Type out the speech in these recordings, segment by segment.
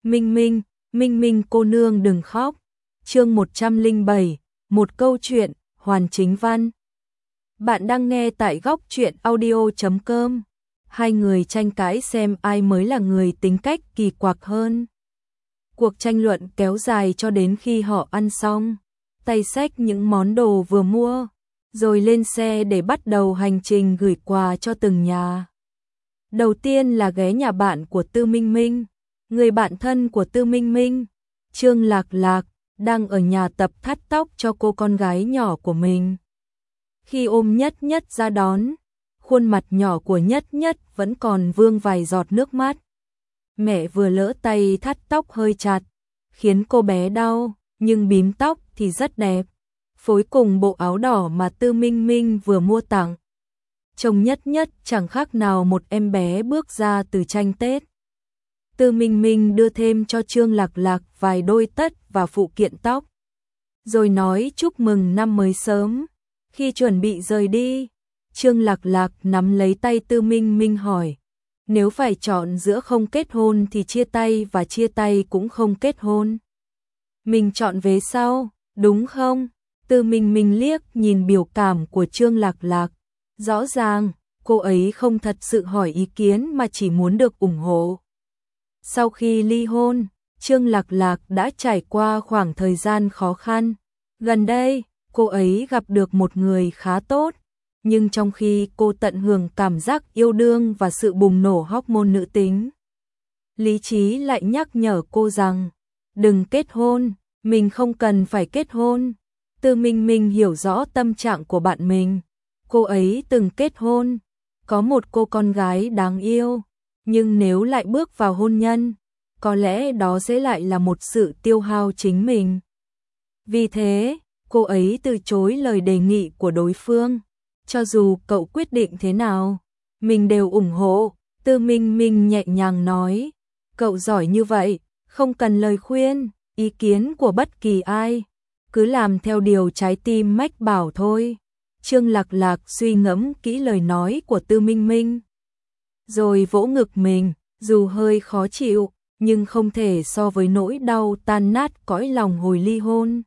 Minh Minh, Minh Minh cô nương đừng khóc. Chương 107, một câu chuyện, Hoàn Chính Văn. Bạn đang nghe tại góc truyện audio.com. Hai người tranh cãi xem ai mới là người tính cách kỳ quặc hơn. Cuộc tranh luận kéo dài cho đến khi họ ăn xong, tay xách những món đồ vừa mua, rồi lên xe để bắt đầu hành trình gửi quà cho từng nhà. Đầu tiên là ghé nhà bạn của Tư Minh Minh, người bạn thân của Tư Minh Minh, Trương Lạc Lạc, đang ở nhà tập thắt tóc cho cô con gái nhỏ của mình. Khi ôm Nhất Nhất ra đón, khuôn mặt nhỏ của Nhất Nhất vẫn còn vương vài giọt nước mắt. Mẹ vừa lỡ tay thắt tóc hơi chặt, khiến cô bé đau, nhưng bím tóc thì rất đẹp, phối cùng bộ áo đỏ mà Tư Minh Minh vừa mua tặng. Trông Nhất Nhất chẳng khác nào một em bé bước ra từ tranh Tết. Tư Minh Minh đưa thêm cho Trương Lạc Lạc vài đôi tất và phụ kiện tóc, rồi nói chúc mừng năm mới sớm. Khi chuẩn bị rời đi, Trương Lạc Lạc nắm lấy tay Tư Minh Minh hỏi, nếu phải chọn giữa không kết hôn thì chia tay và chia tay cũng không kết hôn. Mình chọn vế sau, đúng không? Tư Minh Minh liếc nhìn biểu cảm của Trương Lạc Lạc. Rõ ràng, cô ấy không thật sự hỏi ý kiến mà chỉ muốn được ủng hộ. Sau khi ly hôn, Trương Lạc Lạc đã trải qua khoảng thời gian khó khăn. Gần đây, cô ấy gặp được một người khá tốt, nhưng trong khi cô tận hưởng cảm giác yêu đương và sự bùng nổ hormone nữ tính, lý trí lại nhắc nhở cô rằng, đừng kết hôn, mình không cần phải kết hôn. Tư Minh Minh hiểu rõ tâm trạng của bạn mình. Cô ấy từng kết hôn, có một cô con gái đáng yêu, nhưng nếu lại bước vào hôn nhân, có lẽ đó sẽ lại là một sự tiêu hao chính mình. Vì thế, cô ấy từ chối lời đề nghị của đối phương. Cho dù cậu quyết định thế nào, mình đều ủng hộ. Tư Minh Minh nhẹ nhàng nói, cậu giỏi như vậy, không cần lời khuyên, ý kiến của bất kỳ ai, cứ làm theo điều trái tim mách bảo thôi. Trương Lạc Lạc suy ngẫm kỹ lời nói của Tư Minh Minh, rồi vỗ ngực mình, dù hơi khó chịu, nhưng không thể so với nỗi đau tan nát cõi lòng hồi ly hôn.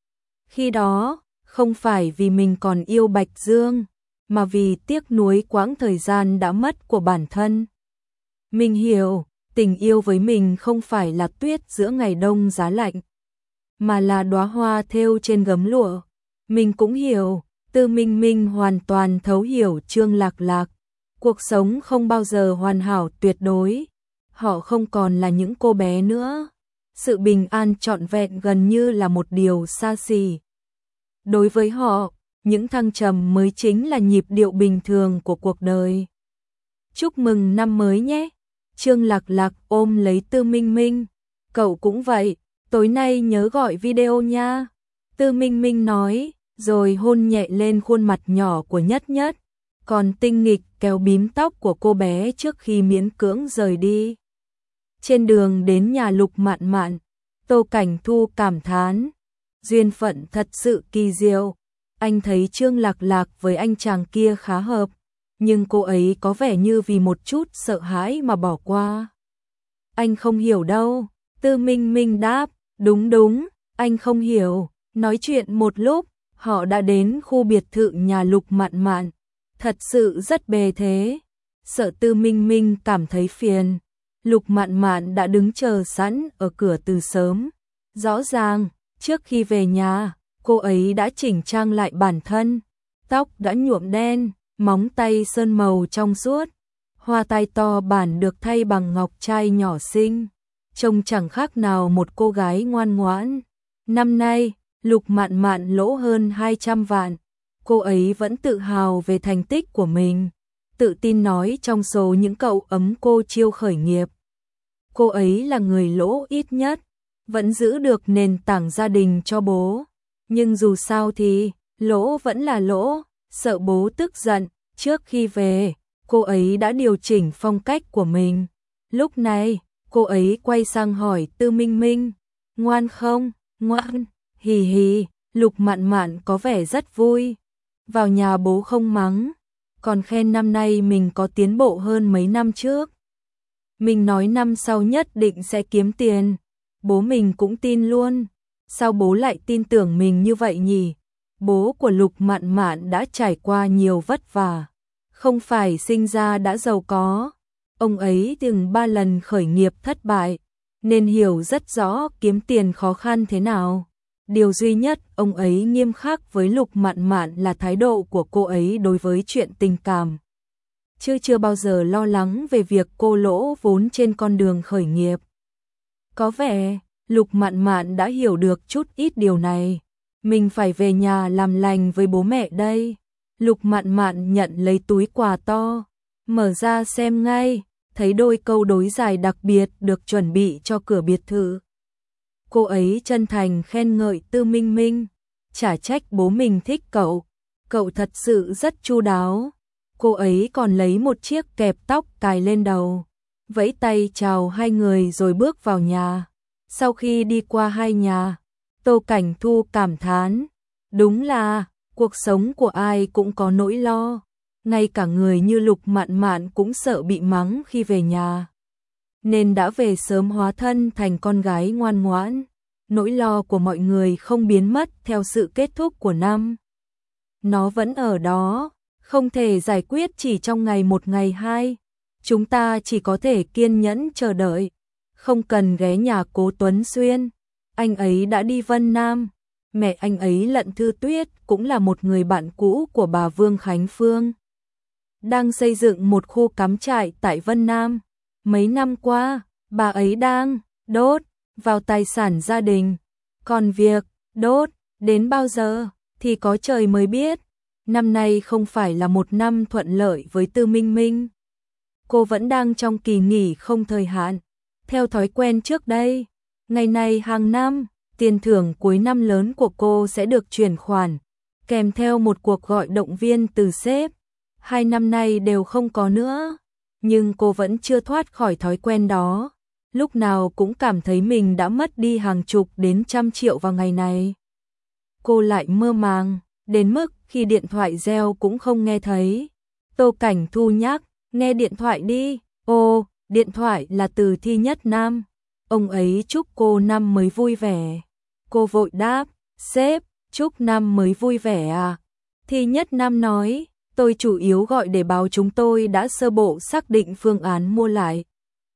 Khi đó, không phải vì mình còn yêu Bạch Dương, mà vì tiếc nuối quãng thời gian đã mất của bản thân. Mình hiểu, tình yêu với mình không phải là tuyết giữa ngày đông giá lạnh, mà là đóa hoa thêu trên gấm lụa. Mình cũng hiểu, Tư Minh Minh hoàn toàn thấu hiểu Trương Lạc Lạc. Cuộc sống không bao giờ hoàn hảo tuyệt đối. Họ không còn là những cô bé nữa. Sự bình an trọn vẹn gần như là một điều xa xỉ. Đối với họ, những thăng trầm mới chính là nhịp điệu bình thường của cuộc đời. Chúc mừng năm mới nhé. Trương Lạc Lạc ôm lấy Tư Minh Minh. Cậu cũng vậy, tối nay nhớ gọi video nha. Tư Minh Minh nói, rồi hôn nhẹ lên khuôn mặt nhỏ của Nhất Nhất, còn tinh nghịch kéo bím tóc của cô bé trước khi miễn cưỡng rời đi. Trên đường đến nhà Lục Mạn Mạn, Tô Cảnh Thu cảm thán, duyên phận thật sự kỳ diệu. Anh thấy Trương Lạc Lạc với anh chàng kia khá hợp, nhưng cô ấy có vẻ như vì một chút sợ hãi mà bỏ qua. Anh không hiểu đâu. Tư Minh Minh đáp, đúng, anh không hiểu. Nói chuyện một lúc, họ đã đến khu biệt thự nhà Lục Mạn Mạn, thật sự rất bề thế. Sợ Tư Minh Minh cảm thấy phiền, Lục Mạn Mạn đã đứng chờ sẵn ở cửa từ sớm. Rõ ràng, trước khi về nhà, cô ấy đã chỉnh trang lại bản thân, tóc đã nhuộm đen, móng tay sơn màu trong suốt, hoa tai to bản được thay bằng ngọc trai nhỏ xinh, trông chẳng khác nào một cô gái ngoan ngoãn. Năm nay, Lục Mạn Mạn lỗ hơn 200 vạn, cô ấy vẫn tự hào về thành tích của mình, tự tin nói trong số những cậu ấm cô chiêu khởi nghiệp, cô ấy là người lỗ ít nhất, vẫn giữ được nền tảng gia đình cho bố. Nhưng dù sao thì, lỗ vẫn là lỗ, sợ bố tức giận. Trước khi về, cô ấy đã điều chỉnh phong cách của mình. Lúc này, cô ấy quay sang hỏi Tư Minh Minh, ngoan không? Ngoan. Hì hì, Lục Mạn Mạn có vẻ rất vui. Vào nhà bố không mắng, còn khen năm nay mình có tiến bộ hơn mấy năm trước. Mình nói năm sau nhất định sẽ kiếm tiền. Bố mình cũng tin luôn. Sao bố lại tin tưởng mình như vậy nhỉ? Bố của Lục Mạn Mạn đã trải qua nhiều vất vả, không phải sinh ra đã giàu có. Ông ấy từng 3 lần khởi nghiệp thất bại, nên hiểu rất rõ kiếm tiền khó khăn thế nào. Điều duy nhất ông ấy nghiêm khắc với Lục Mạn Mạn là thái độ của cô ấy đối với chuyện tình cảm. Chứ chưa bao giờ lo lắng về việc cô lỗ vốn trên con đường khởi nghiệp. Có vẻ, Lục Mạn Mạn đã hiểu được chút ít điều này. Mình phải về nhà làm lành với bố mẹ đây. Lục Mạn Mạn nhận lấy túi quà to, mở ra xem ngay, thấy đôi câu đối giải đặc biệt được chuẩn bị cho cửa biệt thự. Cô ấy chân thành khen ngợi Tư Minh Minh, chả trách bố mình thích cậu, cậu thật sự rất chu đáo. Cô ấy còn lấy một chiếc kẹp tóc cài lên đầu, vẫy tay chào hai người rồi bước vào nhà. Sau khi đi qua hai nhà, Tô Cảnh Thu cảm thán, đúng là cuộc sống của ai cũng có nỗi lo, ngay cả người như Lục Mạn Mạn cũng sợ bị mắng khi về nhà, nên đã về sớm hóa thân thành con gái ngoan ngoãn. Nỗi lo của mọi người không biến mất theo sự kết thúc của năm. Nó vẫn ở đó, không thể giải quyết chỉ trong ngày một ngày hai. Chúng ta chỉ có thể kiên nhẫn chờ đợi, không cần ghé nhà Cố Tuấn Xuyên. Anh ấy đã đi Vân Nam. Mẹ anh ấy Lận Thư Tuyết cũng là một người bạn cũ của bà Vương Khánh Phương, đang xây dựng một khu cắm trại tại Vân Nam. Mấy năm qua, bà ấy đang đốt vào tài sản gia đình. Còn việc đốt đến bao giờ thì có trời mới biết. Năm nay không phải là một năm thuận lợi với Tư Minh Minh. Cô vẫn đang trong kỳ nghỉ không thời hạn. Theo thói quen trước đây, ngày này hàng năm, tiền thưởng cuối năm lớn của cô sẽ được chuyển khoản, kèm theo một cuộc gọi động viên từ sếp. 2 năm nay đều không có nữa, nhưng cô vẫn chưa thoát khỏi thói quen đó. Lúc nào cũng cảm thấy mình đã mất đi hàng chục đến trăm triệu vào ngày này. Cô lại mơ màng, đến mức khi điện thoại reo cũng không nghe thấy. Tô Cảnh Thu nhắc, nghe điện thoại đi. Ồ, điện thoại là từ Thi Nhất Nam. Ông ấy chúc cô năm mới vui vẻ. Cô vội đáp, sếp, chúc năm mới vui vẻ à? Thi Nhất Nam nói, tôi chủ yếu gọi để báo chúng tôi đã sơ bộ xác định phương án mua lại.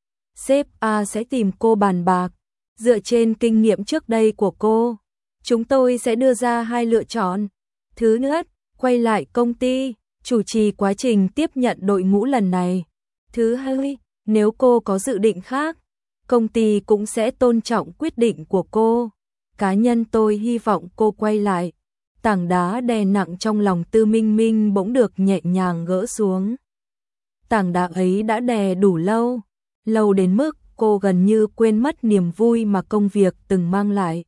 Sếp A sẽ tìm cô bàn bạc. Dựa trên kinh nghiệm trước đây của cô, chúng tôi sẽ đưa ra 2 lựa chọn. Thứ nhất, quay lại công ty, chủ trì quá trình tiếp nhận đội ngũ lần này. Thứ hai, nếu cô có dự định khác, công ty cũng sẽ tôn trọng quyết định của cô. Cá nhân tôi hy vọng cô quay lại. Tảng đá đè nặng trong lòng Tư Minh Minh bỗng được nhẹ nhàng gỡ xuống. Tảng đá ấy đã đè đủ lâu, lâu đến mức cô gần như quên mất niềm vui mà công việc từng mang lại.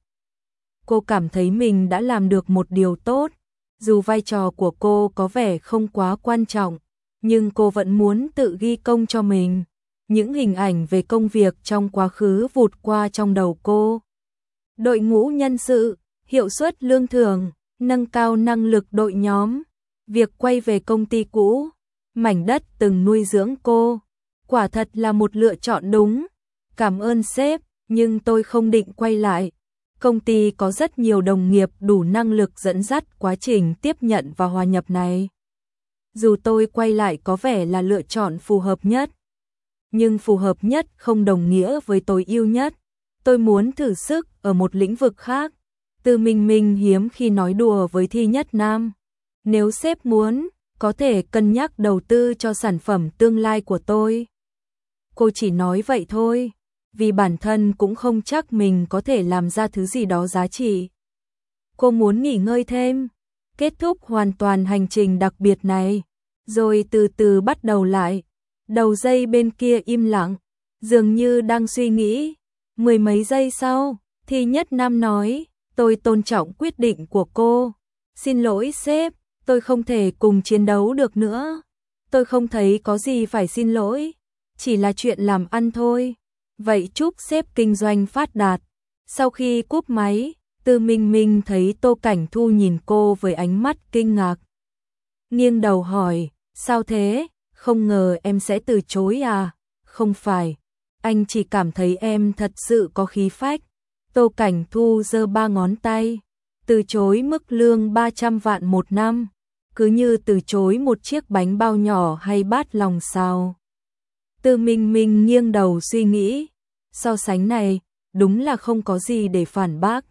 Cô cảm thấy mình đã làm được một điều tốt, dù vai trò của cô có vẻ không quá quan trọng, nhưng cô vẫn muốn tự ghi công cho mình. Những hình ảnh về công việc trong quá khứ vụt qua trong đầu cô. Đội ngũ nhân sự, hiệu suất lương thưởng, nâng cao năng lực đội nhóm, việc quay về công ty cũ, mảnh đất từng nuôi dưỡng cô. Quả thật là một lựa chọn đúng. Cảm ơn sếp, nhưng tôi không định quay lại. Công ty có rất nhiều đồng nghiệp đủ năng lực dẫn dắt quá trình tiếp nhận và hòa nhập này. Dù tôi quay lại có vẻ là lựa chọn phù hợp nhất, nhưng phù hợp nhất không đồng nghĩa với tối ưu nhất. Tôi muốn thử sức ở một lĩnh vực khác. Tư Minh Minh hiếm khi nói đùa với Thi Nhất Nam. Nếu sếp muốn, có thể cân nhắc đầu tư cho sản phẩm tương lai của tôi. Cô chỉ nói vậy thôi, vì bản thân cũng không chắc mình có thể làm ra thứ gì đó giá trị. Cô muốn nghỉ ngơi thêm, kết thúc hoàn toàn hành trình đặc biệt này, rồi từ từ bắt đầu lại. Đầu dây bên kia im lặng, dường như đang suy nghĩ. 10 mấy giây sau, Thi Nhất Nam nói, tôi tôn trọng quyết định của cô. Xin lỗi sếp, tôi không thể cùng chiến đấu được nữa. Tôi không thấy có gì phải xin lỗi, chỉ là chuyện làm ăn thôi. Vậy chúc sếp kinh doanh phát đạt. Sau khi cúp máy, Tư Minh Minh thấy Tô Cảnh Thu nhìn cô với ánh mắt kinh ngạc. Nghiêng đầu hỏi, sao thế? Không ngờ em sẽ từ chối à? Không phải, anh chỉ cảm thấy em thật sự có khí phách. Tô Cảnh Thu giơ 3 ngón tay, từ chối mức lương 300 vạn một năm, cứ như từ chối một chiếc bánh bao nhỏ hay bát lòng xào. Tư Minh Minh nghiêng đầu suy nghĩ, so sánh này, đúng là không có gì để phản bác.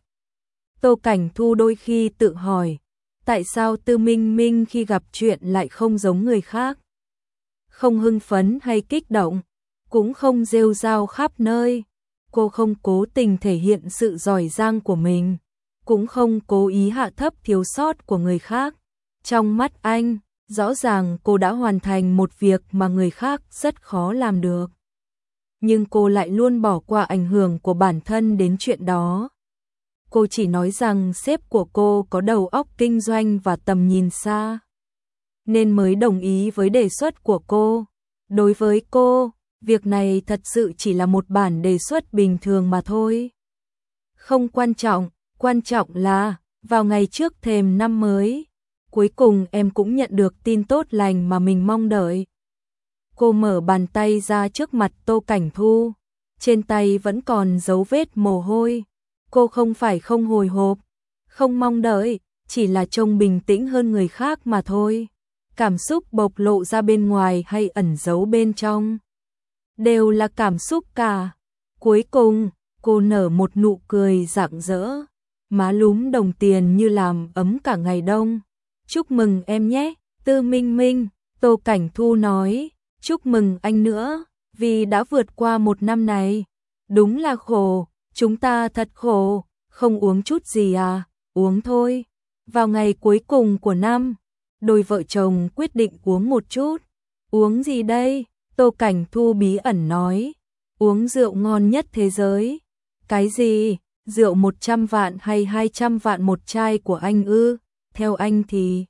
Tô Cảnh Thu đôi khi tự hỏi, tại sao Tư Minh Minh khi gặp chuyện lại không giống người khác? Không hưng phấn hay kích động, cũng không rêu rao khắp nơi. Cô không cố tình thể hiện sự giỏi giang của mình, cũng không cố ý hạ thấp thiếu sót của người khác. Trong mắt anh, rõ ràng cô đã hoàn thành một việc mà người khác rất khó làm được. Nhưng cô lại luôn bỏ qua ảnh hưởng của bản thân đến chuyện đó. Cô chỉ nói rằng sếp của cô có đầu óc kinh doanh và tầm nhìn xa, nên mới đồng ý với đề xuất của cô. Đối với cô, việc này thật sự chỉ là một bản đề xuất bình thường mà thôi. Không quan trọng, quan trọng là, vào ngày trước thềm năm mới, cuối cùng em cũng nhận được tin tốt lành mà mình mong đợi. Cô mở bàn tay ra trước mặt Tô Cảnh Thu, trên tay vẫn còn dấu vết mồ hôi. Cô không phải không hồi hộp, không mong đợi, chỉ là trông bình tĩnh hơn người khác mà thôi. Cảm xúc bộc lộ ra bên ngoài hay ẩn giấu bên trong, đều là cảm xúc cả. Cuối cùng, cô nở một nụ cười rạng rỡ, má lúm đồng tiền như làm ấm cả ngày đông. Chúc mừng em nhé, Tư Minh Minh. Tô Cảnh Thu nói, chúc mừng anh nữa, vì đã vượt qua một năm này. Đúng là khổ, chúng ta thật khổ, không uống chút gì à, uống thôi. Vào ngày cuối cùng của năm, đôi vợ chồng quyết định uống một chút. Uống gì đây? Tô Cảnh Thu bí ẩn nói, uống rượu ngon nhất thế giới. Cái gì? Rượu 100 vạn hay 200 vạn một chai của anh ư? Theo anh thì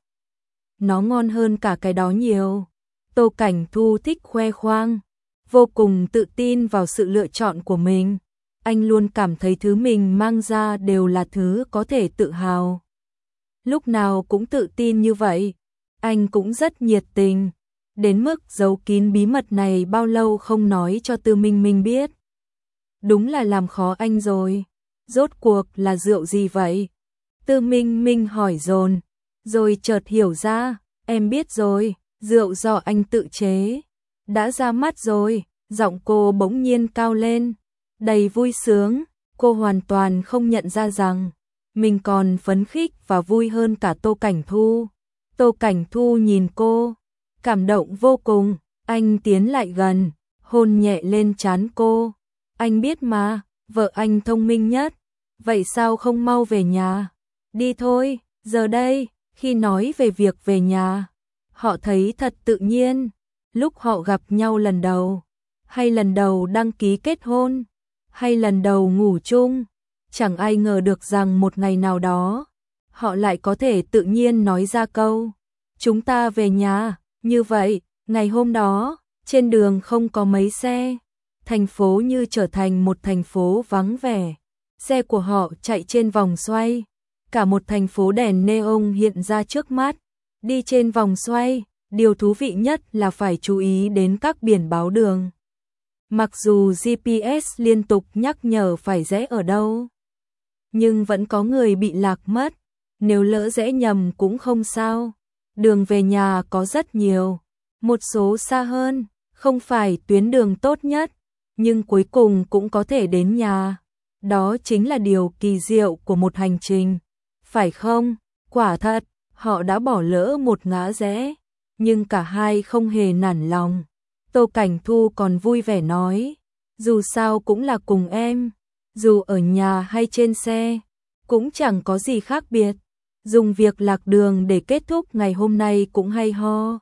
nó ngon hơn cả cái đó nhiều. Tô Cảnh Thu thích khoe khoang, vô cùng tự tin vào sự lựa chọn của mình. Anh luôn cảm thấy thứ mình mang ra đều là thứ có thể tự hào. Lúc nào cũng tự tin như vậy. Anh cũng rất nhiệt tình, đến mức giấu kín bí mật này bao lâu không nói cho Tư Minh Minh biết. Đúng là làm khó anh rồi. Rốt cuộc là rượu gì vậy? Tư Minh Minh hỏi dồn, rồi chợt hiểu ra, em biết rồi, rượu do anh tự chế. Đã ra mắt rồi, giọng cô bỗng nhiên cao lên, đầy vui sướng. Cô hoàn toàn không nhận ra rằng mình còn phấn khích và vui hơn cả Tô Cảnh Thu. Tô Cảnh Thu nhìn cô, cảm động vô cùng. Anh tiến lại gần, hôn nhẹ lên trán cô. Anh biết mà, vợ anh thông minh nhất. Vậy sao không mau về nhà? Đi thôi, giờ đây, khi nói về việc về nhà, họ thấy thật tự nhiên. Lúc họ gặp nhau lần đầu, hay lần đầu đăng ký kết hôn, hay lần đầu ngủ chung, chẳng ai ngờ được rằng một ngày nào đó, họ lại có thể tự nhiên nói ra câu, chúng ta về nhà. Như vậy, ngày hôm đó, trên đường không có mấy xe, thành phố như trở thành một thành phố vắng vẻ. Xe của họ chạy trên vòng xoay, cả một thành phố đèn neon hiện ra trước mắt. Đi trên vòng xoay, điều thú vị nhất là phải chú ý đến các biển báo đường. Mặc dù GPS liên tục nhắc nhở phải rẽ ở đâu, nhưng vẫn có người bị lạc mất. Nếu lỡ rẽ nhầm cũng không sao. Đường về nhà có rất nhiều, một số xa hơn, không phải tuyến đường tốt nhất, nhưng cuối cùng cũng có thể đến nhà. Đó chính là điều kỳ diệu của một hành trình, phải không? Quả thật, họ đã bỏ lỡ một ngã rẽ, nhưng cả hai không hề nản lòng. Tô Cảnh Thu còn vui vẻ nói, dù sao cũng là cùng em, dù ở nhà hay trên xe, cũng chẳng có gì khác biệt. Dùng việc lạc đường để kết thúc ngày hôm nay cũng hay ho.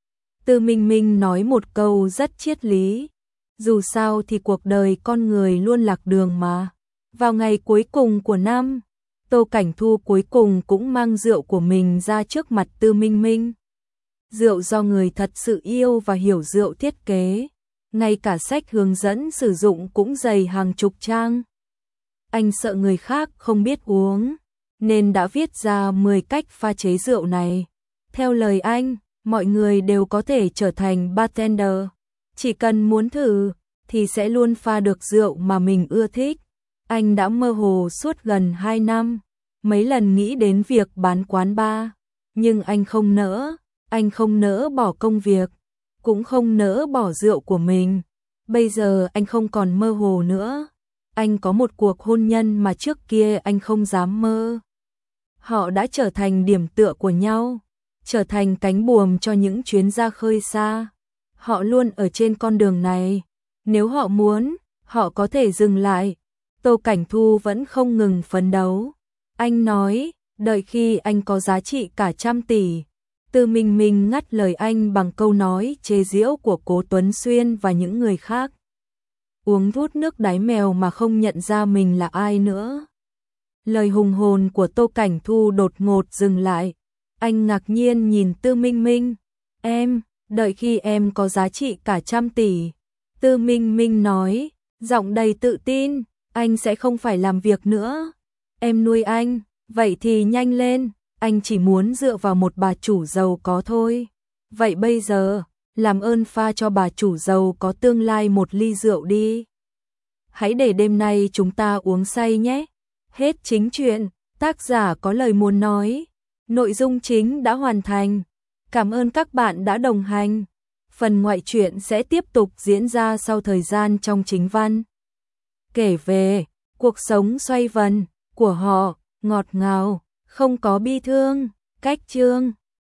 Tư Minh Minh nói một câu rất triết lý, dù sao thì cuộc đời con người luôn lạc đường mà. Vào ngày cuối cùng của năm, Tô Cảnh Thu cuối cùng cũng mang rượu của mình ra trước mặt Tư Minh Minh. Rượu do người thật sự yêu và hiểu rượu thiết kế, ngay cả sách hướng dẫn sử dụng cũng dày hàng chục trang. Anh sợ người khác không biết uống, nên đã viết ra 10 cách pha chế rượu này. Theo lời anh, mọi người đều có thể trở thành bartender, chỉ cần muốn thử. thì sẽ luôn pha được rượu mà mình ưa thích. Anh đã mơ hồ suốt gần 2 năm, mấy lần nghĩ đến việc bán quán bar, nhưng anh không nỡ bỏ công việc, cũng không nỡ bỏ rượu của mình. Bây giờ anh không còn mơ hồ nữa. Anh có một cuộc hôn nhân mà trước kia anh không dám mơ. Họ đã trở thành điểm tựa của nhau, trở thành cánh buồm cho những chuyến ra khơi xa. Họ luôn ở trên con đường này. Nếu họ muốn, họ có thể dừng lại. Tô Cảnh Thu vẫn không ngừng phấn đấu. Anh nói, đợi khi anh có giá trị cả 100 tỷ. Từ Minh ngắt lời anh bằng câu nói chế giễu của Cố Tuấn Xuyên và những người khác. Uống hút nước đáy mèo mà không nhận ra mình là ai nữa. Lời hùng hồn của Tô Cảnh Thu đột ngột dừng lại. Anh ngạc nhiên nhìn Tư Minh. Em, đợi khi em có giá trị cả 100 tỷ. Tư Minh nói, giọng đầy tự tin, anh sẽ không phải làm việc nữa. Em nuôi anh, vậy thì nhanh lên, anh chỉ muốn dựa vào một bà chủ giàu có thôi. Vậy bây giờ, làm ơn pha cho bà chủ giàu có tương lai một ly rượu đi. Hãy để đêm nay chúng ta uống say nhé. Hết chính truyện, tác giả có lời muốn nói. Nội dung chính đã hoàn thành. Cảm ơn các bạn đã đồng hành. Phần ngoại truyện sẽ tiếp tục diễn ra sau thời gian trong chính văn. Kể về cuộc sống xoay vần của họ, ngọt ngào, không có bi thương. Cách chương